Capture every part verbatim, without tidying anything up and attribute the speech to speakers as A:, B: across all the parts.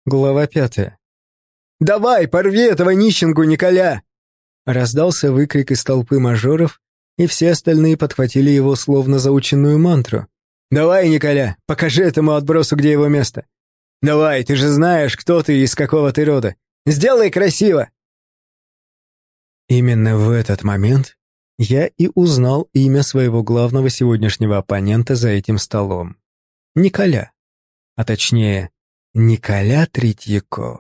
A: Глава пятая. «Давай, порви этого нищенку Николя!» Раздался выкрик из толпы мажоров, и все остальные подхватили его словно заученную мантру. «Давай, Николя, покажи этому отбросу, где его место! Давай, ты же знаешь, кто ты и из какого ты рода! Сделай красиво!» Именно в этот момент я и узнал имя своего главного сегодняшнего оппонента за этим столом. Николя. А точнее, Николя Третьяков.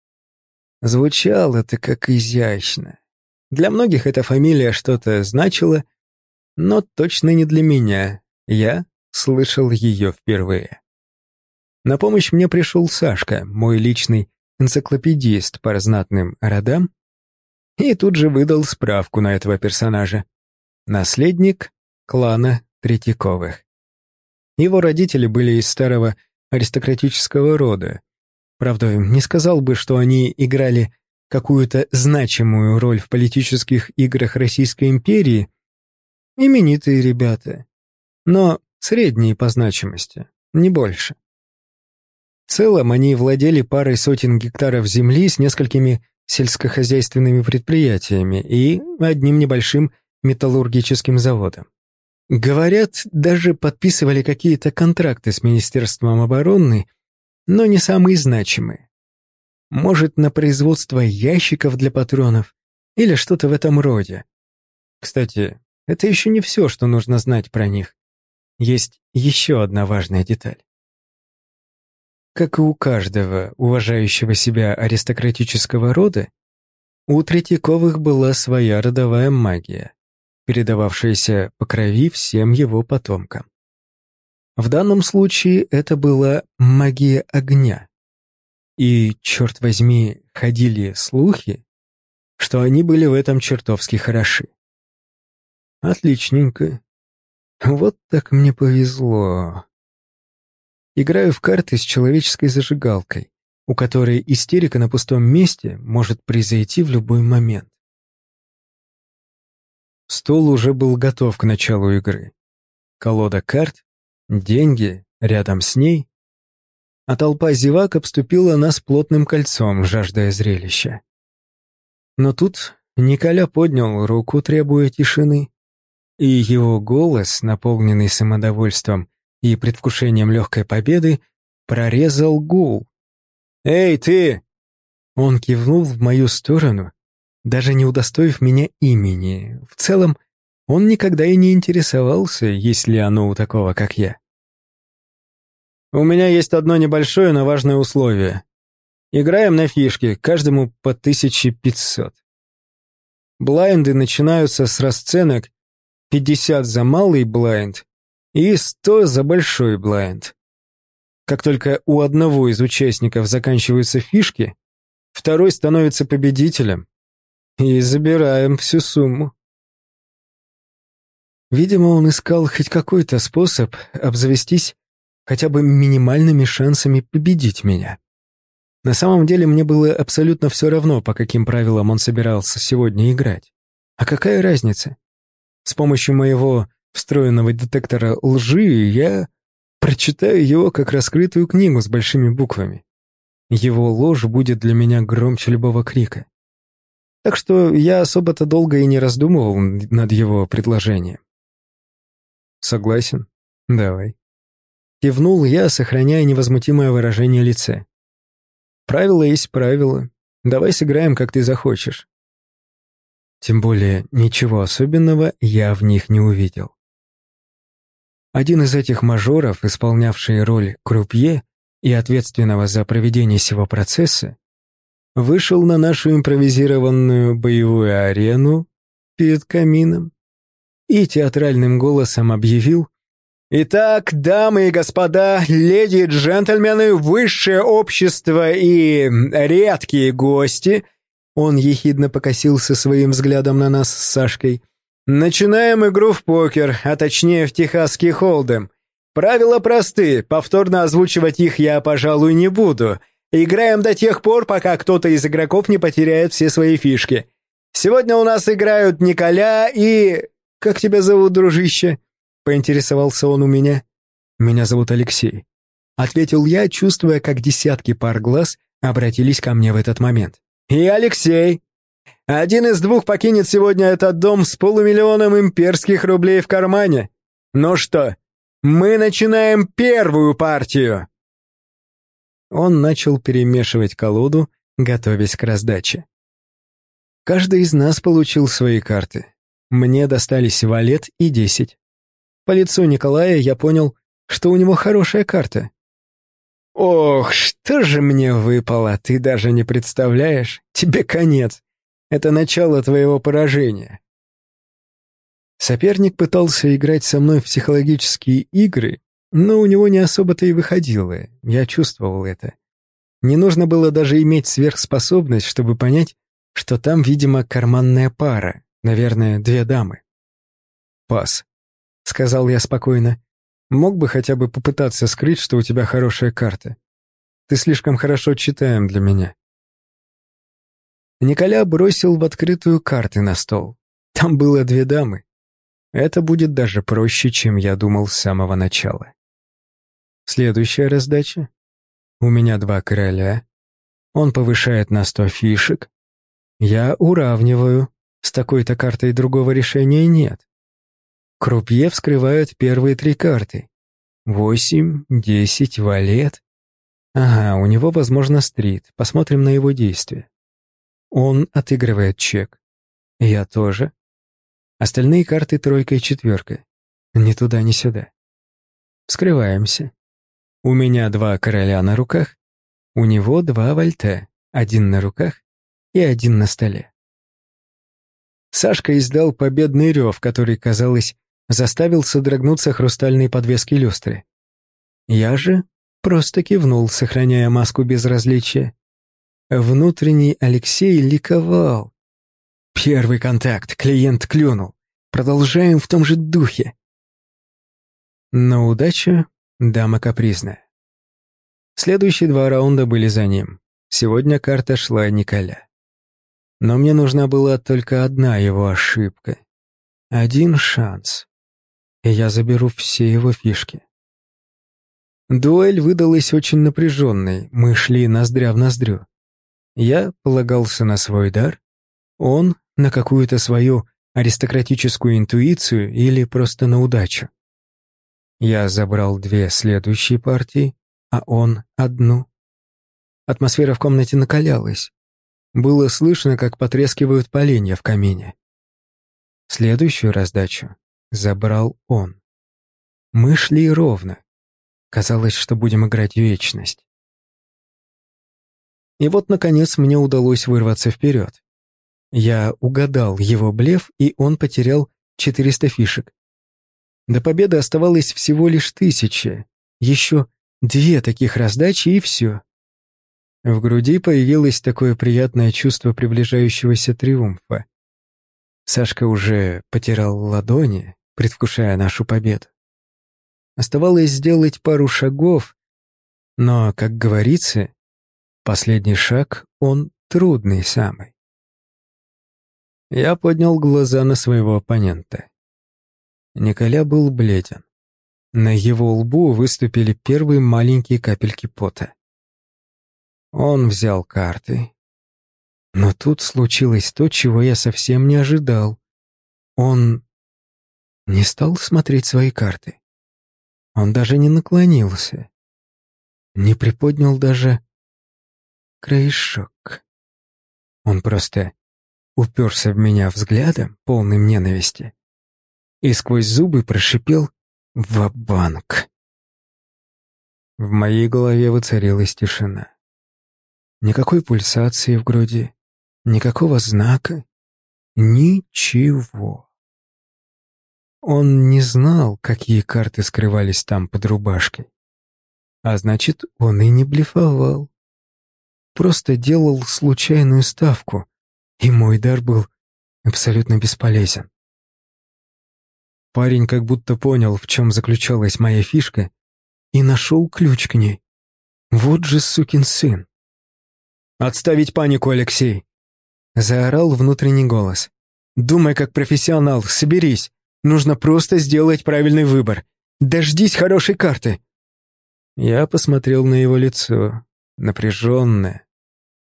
A: Звучало это как изящно. Для многих эта фамилия что-то значила, но точно не для меня. Я слышал ее впервые. На помощь мне пришел Сашка, мой личный энциклопедист по знатным родам, и тут же выдал справку на этого персонажа. Наследник клана Третьяковых. Его родители были из старого аристократического рода. Правда, не сказал бы, что они играли какую-то значимую роль в политических играх Российской империи. Именитые ребята, но средние по значимости, не больше. В целом они владели парой сотен гектаров земли с несколькими сельскохозяйственными предприятиями и одним небольшим металлургическим заводом. Говорят, даже подписывали какие-то контракты с Министерством обороны, но не самые значимые. Может, на производство ящиков для патронов или что-то в этом роде. Кстати, это еще не все, что нужно знать про них. Есть еще одна важная деталь. Как и у каждого уважающего себя аристократического рода, у Третьяковых была своя родовая магия, передававшаяся по крови всем его потомкам. В данном случае это была магия огня. И, черт возьми, ходили слухи, что они были в этом чертовски хороши. Отличненько. Вот так мне повезло. Играю в карты с человеческой зажигалкой, у которой истерика на пустом месте может произойти в любой момент. Стол уже был готов к началу игры. Колода карт, деньги рядом с ней, а толпа зевак обступила нас плотным кольцом, жаждая зрелища. Но тут Николя поднял руку, требуя тишины, и его голос, наполненный самодовольством и предвкушением легкой победы, прорезал гул. «Эй, ты!» Он кивнул в мою сторону, даже не удостоив меня имени. В целом, он никогда и не интересовался, есть ли оно у такого, как я. «У меня есть одно небольшое, но важное условие. Играем на фишки, каждому по тысяче пятьсот. Блайнды начинаются с расценок пятьдесят за малый блайнд и сто за большой блайнд. Как только у одного из участников заканчиваются фишки, второй становится победителем, и забираем всю сумму». Видимо, он искал хоть какой-то способ обзавестись хотя бы минимальными шансами победить меня. На самом деле мне было абсолютно все равно, по каким правилам он собирался сегодня играть. А какая разница? С помощью моего встроенного детектора лжи я прочитаю его как раскрытую книгу с большими буквами. Его ложь будет для меня громче любого крика. Так что я особо-то долго и не раздумывал над его предложением. «Согласен? Давай». Кивнул я, сохраняя невозмутимое выражение лица. «Правило есть правило. Давай сыграем, как ты захочешь». Тем более, ничего особенного я в них не увидел. Один из этих мажоров, исполнявший роль крупье и ответственного за проведение сего процесса, вышел на нашу импровизированную боевую арену перед камином и театральным голосом объявил: «Итак, дамы и господа, леди и джентльмены, высшее общество и редкие гости», он ехидно покосился своим взглядом на нас с Сашкой, «начинаем игру в покер, а точнее в техасский холдем. Правила просты, повторно озвучивать их я, пожалуй, не буду. Играем до тех пор, пока кто-то из игроков не потеряет все свои фишки. Сегодня у нас играют Николя и... Как тебя зовут, дружище?» Поинтересовался он у меня. «Меня зовут Алексей», — ответил я, чувствуя, как десятки пар глаз обратились ко мне в этот момент. «И Алексей! Один из двух покинет сегодня этот дом с полумиллионом имперских рублей в кармане. Ну что, мы начинаем первую партию!» Он начал перемешивать колоду, готовясь к раздаче. Каждый из нас получил свои карты. Мне достались валет и десять. По лицу Николая я понял, что у него хорошая карта. «Ох, что же мне выпало, ты даже не представляешь. Тебе конец. Это начало твоего поражения». Соперник пытался играть со мной в психологические игры, но у него не особо-то и выходило. Я чувствовал это. Не нужно было даже иметь сверхспособность, чтобы понять, что там, видимо, карманная пара, наверное, две дамы. «Пас», — сказал я спокойно. «Мог бы хотя бы попытаться скрыть, что у тебя хорошая карта. Ты слишком хорошо читаем для меня». Николя бросил в открытую карты на стол. Там было две дамы. Это будет даже проще, чем я думал с самого начала. Следующая раздача. У меня два короля. Он повышает на сто фишек. Я уравниваю. С такой-то картой другого решения нет. Крупье вскрывает первые три карты. Восемь, десять, валет. Ага, у него, возможно, стрит. Посмотрим на его действия. Он отыгрывает чек. Я тоже. Остальные карты тройка и четверка. Ни туда, ни сюда. Вскрываемся. У меня два короля на руках. У него два вальте. Один на руках и один на столе. Сашка издал победный рев, который, казалось, заставил содрогнуться хрустальные подвески люстры. Я же просто кивнул, сохраняя маску безразличия. Внутренний Алексей ликовал. Первый контакт, клиент клюнул. Продолжаем в том же духе. Но удача — дама капризная. Следующие два раунда были за ним. Сегодня карта шла Николя. Но мне нужна была только одна его ошибка. Один шанс. И я заберу все его фишки. Дуэль выдалась очень напряженной, мы шли ноздря в ноздрю. Я полагался на свой дар, он на какую-то свою аристократическую интуицию или просто на удачу. Я забрал две следующие партии, а он одну. Атмосфера в комнате накалялась. Было слышно, как потрескивают поленья в камине. Следующую раздачу забрал он. Мы шли ровно. Казалось, что будем играть вечность. И вот, наконец, мне удалось вырваться вперед. Я угадал его блеф, и он потерял четыреста фишек. До победы оставалось всего лишь тысяча. Еще две таких раздачи, и все. В груди появилось такое приятное чувство приближающегося триумфа. Сашка уже потирал ладони, предвкушая нашу победу. Оставалось сделать пару шагов, но, как говорится, последний шаг, он трудный самый. Я поднял глаза на своего оппонента. Николя был бледен. На его лбу выступили первые маленькие капельки пота. Он взял карты. Но тут случилось то, чего я совсем не ожидал. Он не стал смотреть свои карты. Он даже не наклонился. Не приподнял даже краешок. Он просто уперся в меня взглядом, полным ненависти, и сквозь зубы прошипел «Ва-банк». В моей голове воцарилась тишина. Никакой пульсации в груди, никакого знака, ничего. Он не знал, какие карты скрывались там под рубашкой. А значит, он и не блефовал. Просто делал случайную ставку, и мой дар был абсолютно бесполезен. Парень как будто понял, в чем заключалась моя фишка, и нашел ключ к ней. Вот же сукин сын. «Отставить панику, Алексей!» — заорал внутренний голос. «Думай как профессионал, соберись. Нужно просто сделать правильный выбор. Дождись хорошей карты». Я посмотрел на его лицо, напряженное,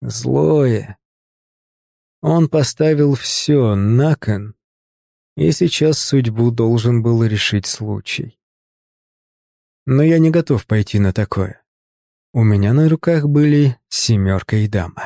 A: Злое. Он поставил все на кон, и сейчас судьбу должен был решить случай. Но я не готов пойти на такое. У меня на руках были семерка и дама.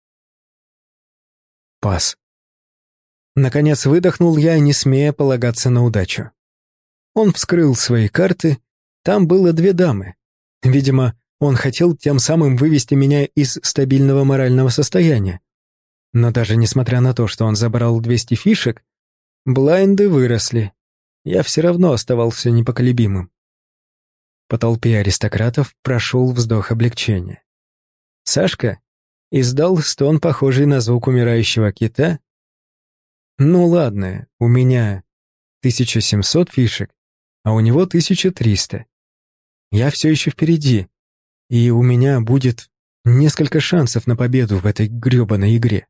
A: Пас. Наконец выдохнул я, не смея полагаться на удачу. Он вскрыл свои карты, там было две дамы. Видимо, он хотел тем самым вывести меня из стабильного морального состояния. Но даже несмотря на то, что он забрал двести фишек, блайнды выросли. Я все равно оставался непоколебимым. По толпе аристократов прошел вздох облегчения. Сашка издал стон, похожий на звук умирающего кита. Ну ладно, у меня тысяча семьсот фишек, а у него тысяча триста. Я все еще впереди, и у меня будет несколько шансов на победу в этой гребаной игре.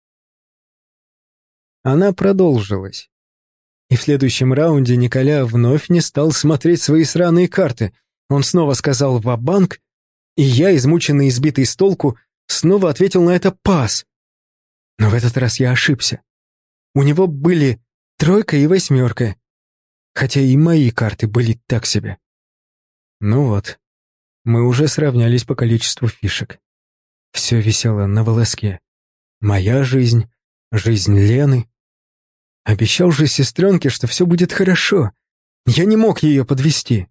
A: Она продолжилась. И в следующем раунде Николя вновь не стал смотреть свои сраные карты. Он снова сказал «ва-банк», и я, измученный и сбитый с толку, снова ответил на это «пас». Но в этот раз я ошибся. У него были тройка и восьмерка, хотя и мои карты были так себе. Ну вот, мы уже сравнялись по количеству фишек. Все висело на волоске. Моя жизнь, жизнь Лены. Обещал же сестренке, что все будет хорошо. Я не мог ее подвести.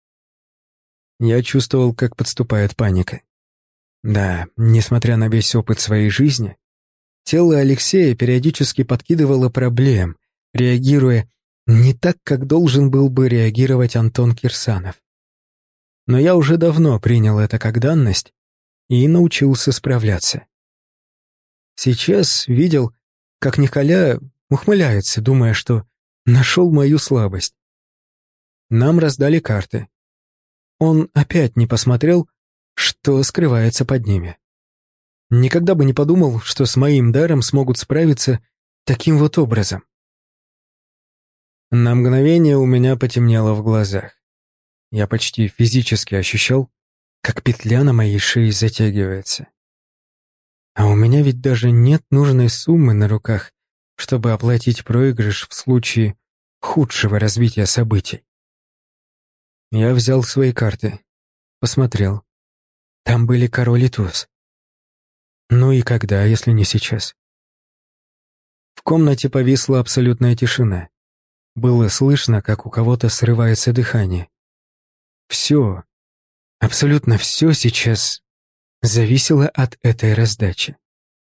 A: Я чувствовал, как подступает паника. Да, несмотря на весь опыт своей жизни, тело Алексея периодически подкидывало проблем, реагируя не так, как должен был бы реагировать Антон Кирсанов. Но я уже давно принял это как данность и научился справляться. Сейчас видел, как Николя ухмыляется, думая, что нашел мою слабость. Нам раздали карты. Он опять не посмотрел, что скрывается под ними. Никогда бы не подумал, что с моим даром смогут справиться таким вот образом. На мгновение у меня потемнело в глазах. Я почти физически ощущал, как петля на моей шее затягивается. А у меня ведь даже нет нужной суммы на руках, чтобы оплатить проигрыш в случае худшего развития событий. Я взял свои карты, посмотрел. Там были король и туз. Ну и когда, если не сейчас? В комнате повисла абсолютная тишина. Было слышно, как у кого-то срывается дыхание. Все, абсолютно все сейчас зависело от этой раздачи.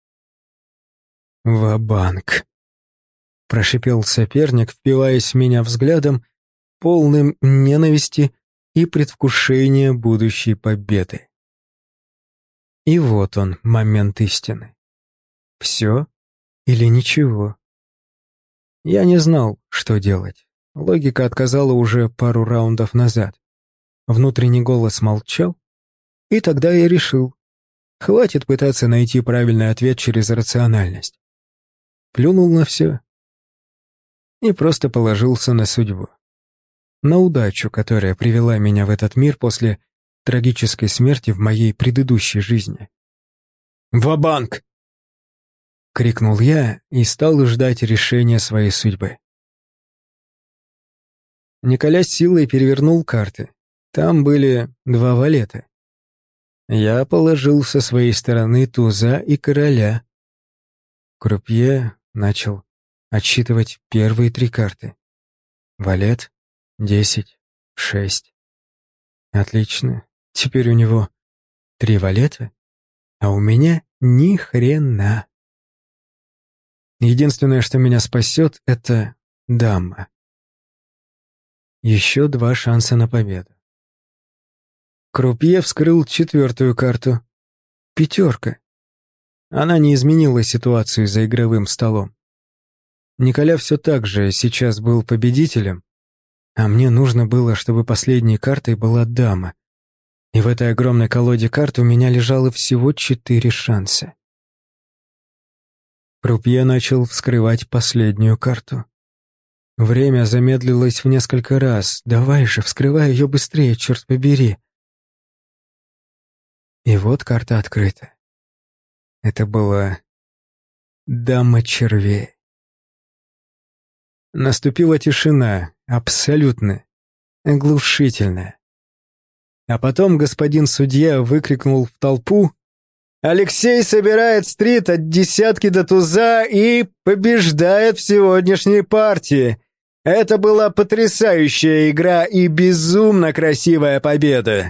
A: «Ва-банк», — прошипел соперник, впиваясь в меня взглядом, полным ненависти и предвкушения будущей победы. И вот он, момент истины. Все или ничего? Я не знал, что делать. Логика отказала уже пару раундов назад. Внутренний голос молчал, и тогда я решил, хватит пытаться найти правильный ответ через рациональность. Плюнул на все и просто положился на судьбу. На удачу, которая привела меня в этот мир после трагической смерти в моей предыдущей жизни. «Ва-банк!» — крикнул я и стал ждать решения своей судьбы. Николя с силой перевернул карты. Там были два валета. Я положил со своей стороны туза и короля. Крупье начал отсчитывать первые три карты. Валет, десять, шесть. Отлично. Теперь у него три валета, а у меня ни хрена. Единственное, что меня спасет, это дама. Еще два шанса на победу. Крупье вскрыл четвертую карту. Пятерка. Она не изменила ситуацию за игровым столом. Николя все так же сейчас был победителем, а мне нужно было, чтобы последней картой была дама. И в этой огромной колоде карт у меня лежало всего четыре шанса. Крупье начал вскрывать последнюю карту. Время замедлилось в несколько раз. Давай же, вскрывай ее быстрее, черт побери. И вот карта открыта. Это была дама червей. Наступила тишина, абсолютно, оглушительная. А потом господин судья выкрикнул в толпу: «Алексей собирает стрит от десятки до туза и побеждает в сегодняшней партии. Это была потрясающая игра и безумно красивая победа».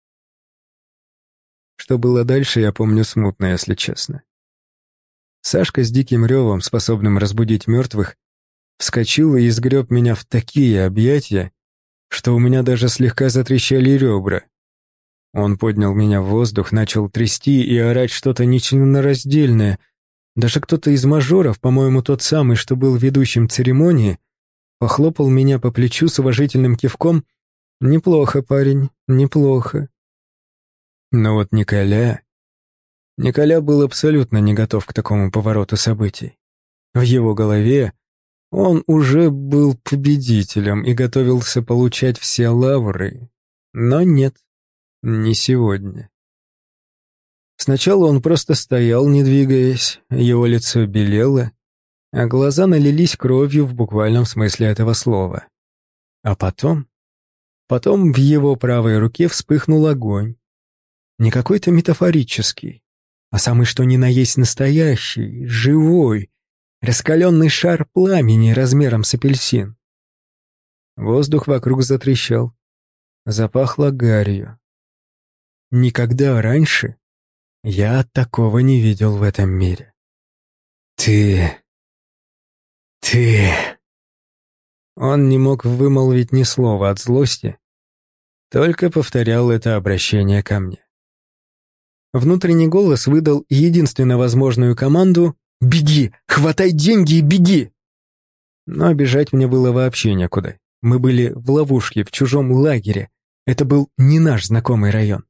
A: Что было дальше, я помню смутно, если честно. Сашка с диким ревом, способным разбудить мертвых, вскочил и сгреб меня в такие объятия, что у меня даже слегка затрещали ребра. Он поднял меня в воздух, начал трясти и орать что-то нечленораздельное. Даже кто-то из мажоров, по-моему, тот самый, что был ведущим церемонии, похлопал меня по плечу с уважительным кивком: «Неплохо, парень, неплохо». Но вот Николя... Николя был абсолютно не готов к такому повороту событий. В его голове он уже был победителем и готовился получать все лавры. Но нет, не сегодня. Сначала он просто стоял, не двигаясь, его лицо белело, а глаза налились кровью в буквальном смысле этого слова. А потом... Потом в его правой руке вспыхнул огонь. Не какой-то метафорический, а самый что ни на есть настоящий, живой, раскаленный шар пламени размером с апельсин. Воздух вокруг затрещал, запахло гарью. Никогда раньше я такого не видел в этом мире. «Ты... ты...» Он не мог вымолвить ни слова от злости, только повторял это обращение ко мне. Внутренний голос выдал единственно возможную команду: «Беги! Хватай деньги и беги!» Но бежать мне было вообще некуда. Мы были в ловушке, в чужом лагере. Это был не наш знакомый район.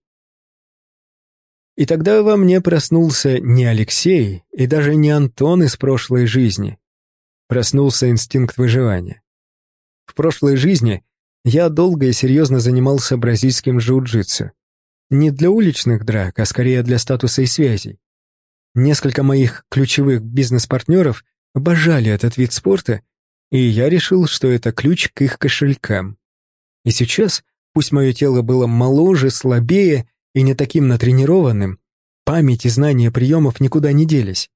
A: И тогда во мне проснулся не Алексей и даже не Антон из прошлой жизни. Проснулся инстинкт выживания. В прошлой жизни я долго и серьезно занимался бразильским джиу-джитсу. Не для уличных драк, а скорее для статуса и связей. Несколько моих ключевых бизнес-партнеров обожали этот вид спорта, и я решил, что это ключ к их кошелькам. И сейчас, пусть мое тело было моложе, слабее и не таким натренированным, память и знания приемов никуда не делись.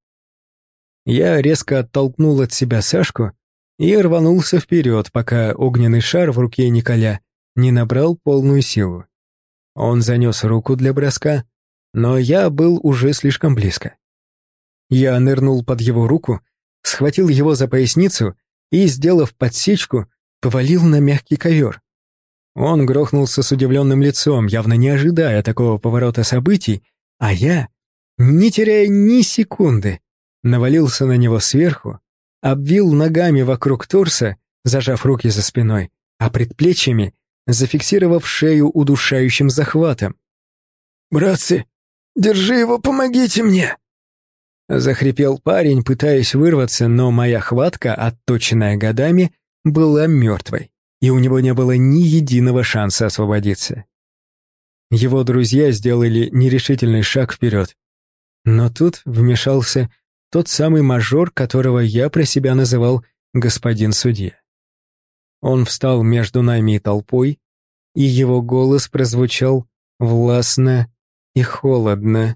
A: Я резко оттолкнул от себя Сашку и рванулся вперед, пока огненный шар в руке Николя не набрал полную силу. Он занес руку для броска, но я был уже слишком близко. Я нырнул под его руку, схватил его за поясницу и, сделав подсечку, повалил на мягкий ковер. Он грохнулся с удивленным лицом, явно не ожидая такого поворота событий, а я, не теряя ни секунды, навалился на него сверху, обвил ногами вокруг торса, зажав руки за спиной, а предплечьями зафиксировав шею удушающим захватом. «Братцы, держи его, помогите мне!» Захрипел парень, пытаясь вырваться, но моя хватка, отточенная годами, была мертвой, и у него не было ни единого шанса освободиться. Его друзья сделали нерешительный шаг вперед, но тут вмешался тот самый мажор, которого я про себя называл господин судья. Он встал между нами и толпой, и его голос прозвучал властно и холодно.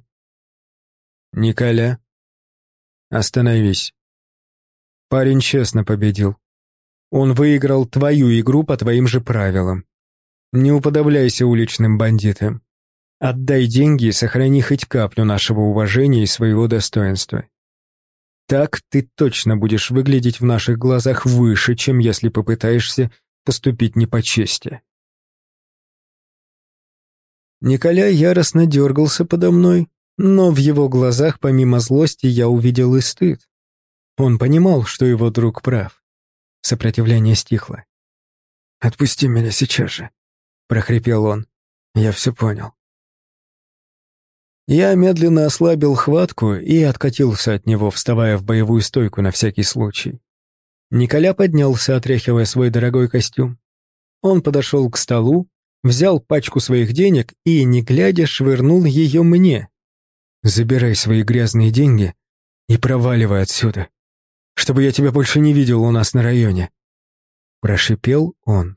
A: «Николя, остановись. Парень честно победил. Он выиграл твою игру по твоим же правилам. Не уподобляйся уличным бандитам. Отдай деньги и сохрани хоть каплю нашего уважения и своего достоинства. Так ты точно будешь выглядеть в наших глазах выше, чем если попытаешься поступить не по чести». Николя яростно дергался подо мной, но в его глазах помимо злости я увидел и стыд. Он понимал, что его друг прав. Сопротивление стихло. «Отпусти меня сейчас же», — прохрипел он. «Я все понял». Я медленно ослабил хватку и откатился от него, вставая в боевую стойку на всякий случай. Николя поднялся, отряхивая свой дорогой костюм. Он подошел к столу, взял пачку своих денег и, не глядя, швырнул ее мне. Забирай свои грязные деньги и проваливай отсюда, чтобы я тебя больше не видел у нас на районе», — прошипел он.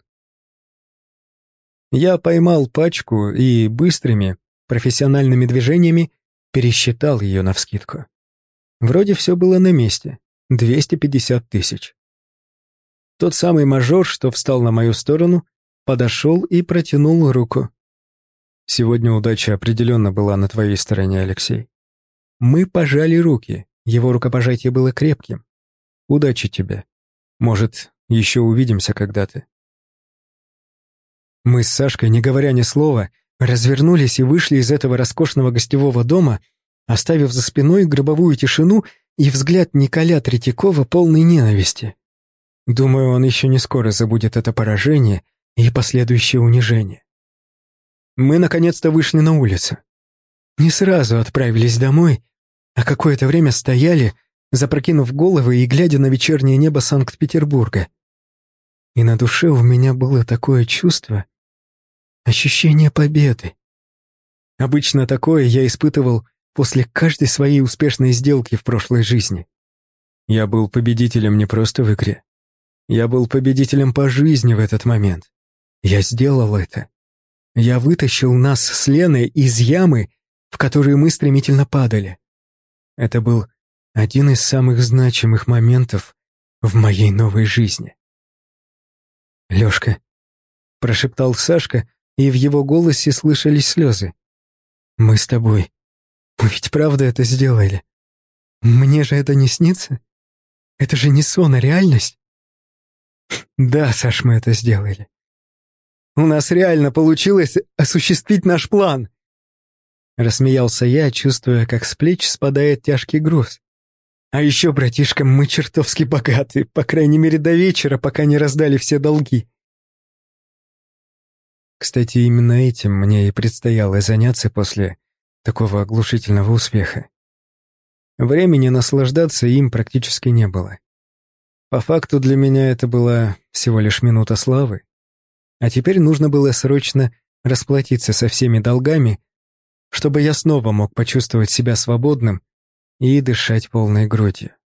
A: Я поймал пачку и быстрыми, профессиональными движениями пересчитал ее навскидку. Вроде все было на месте. двести пятьдесят тысяч. Тот самый мажор, что встал на мою сторону, подошел и протянул руку. «Сегодня удача определенно была на твоей стороне, Алексей». Мы пожали руки, его рукопожатие было крепким. «Удачи тебе. Может, еще увидимся когда-то». Мы с Сашкой, не говоря ни слова, развернулись и вышли из этого роскошного гостевого дома, оставив за спиной гробовую тишину и взгляд Николя Третьякова полной ненависти. Думаю, он еще не скоро забудет это поражение и последующее унижение. Мы наконец-то вышли на улицу. Не сразу отправились домой, а какое-то время стояли, запрокинув головы и глядя на вечернее небо Санкт-Петербурга. И на душе у меня было такое чувство, ощущение победы. Обычно такое я испытывал после каждой своей успешной сделки в прошлой жизни. Я был победителем не просто в игре. Я был победителем по жизни в этот момент. Я сделал это. Я вытащил нас с Леной из ямы, в которую мы стремительно падали. Это был один из самых значимых моментов в моей новой жизни. «Лёшка», — прошептал Сашка, и в его голосе слышались слезы. «Мы с тобой. Мы ведь правда это сделали. Мне же это не снится? Это же не сон, а реальность». «Да, Саш, мы это сделали. У нас реально получилось осуществить наш план!» Рассмеялся я, чувствуя, как с плеч спадает тяжкий груз. «А еще, братишка, мы чертовски богаты, по крайней мере до вечера, пока не раздали все долги». Кстати, именно этим мне и предстояло заняться после такого оглушительного успеха. Времени наслаждаться им практически не было. По факту для меня это была всего лишь минута славы. А теперь нужно было срочно расплатиться со всеми долгами, чтобы я снова мог почувствовать себя свободным и дышать полной грудью.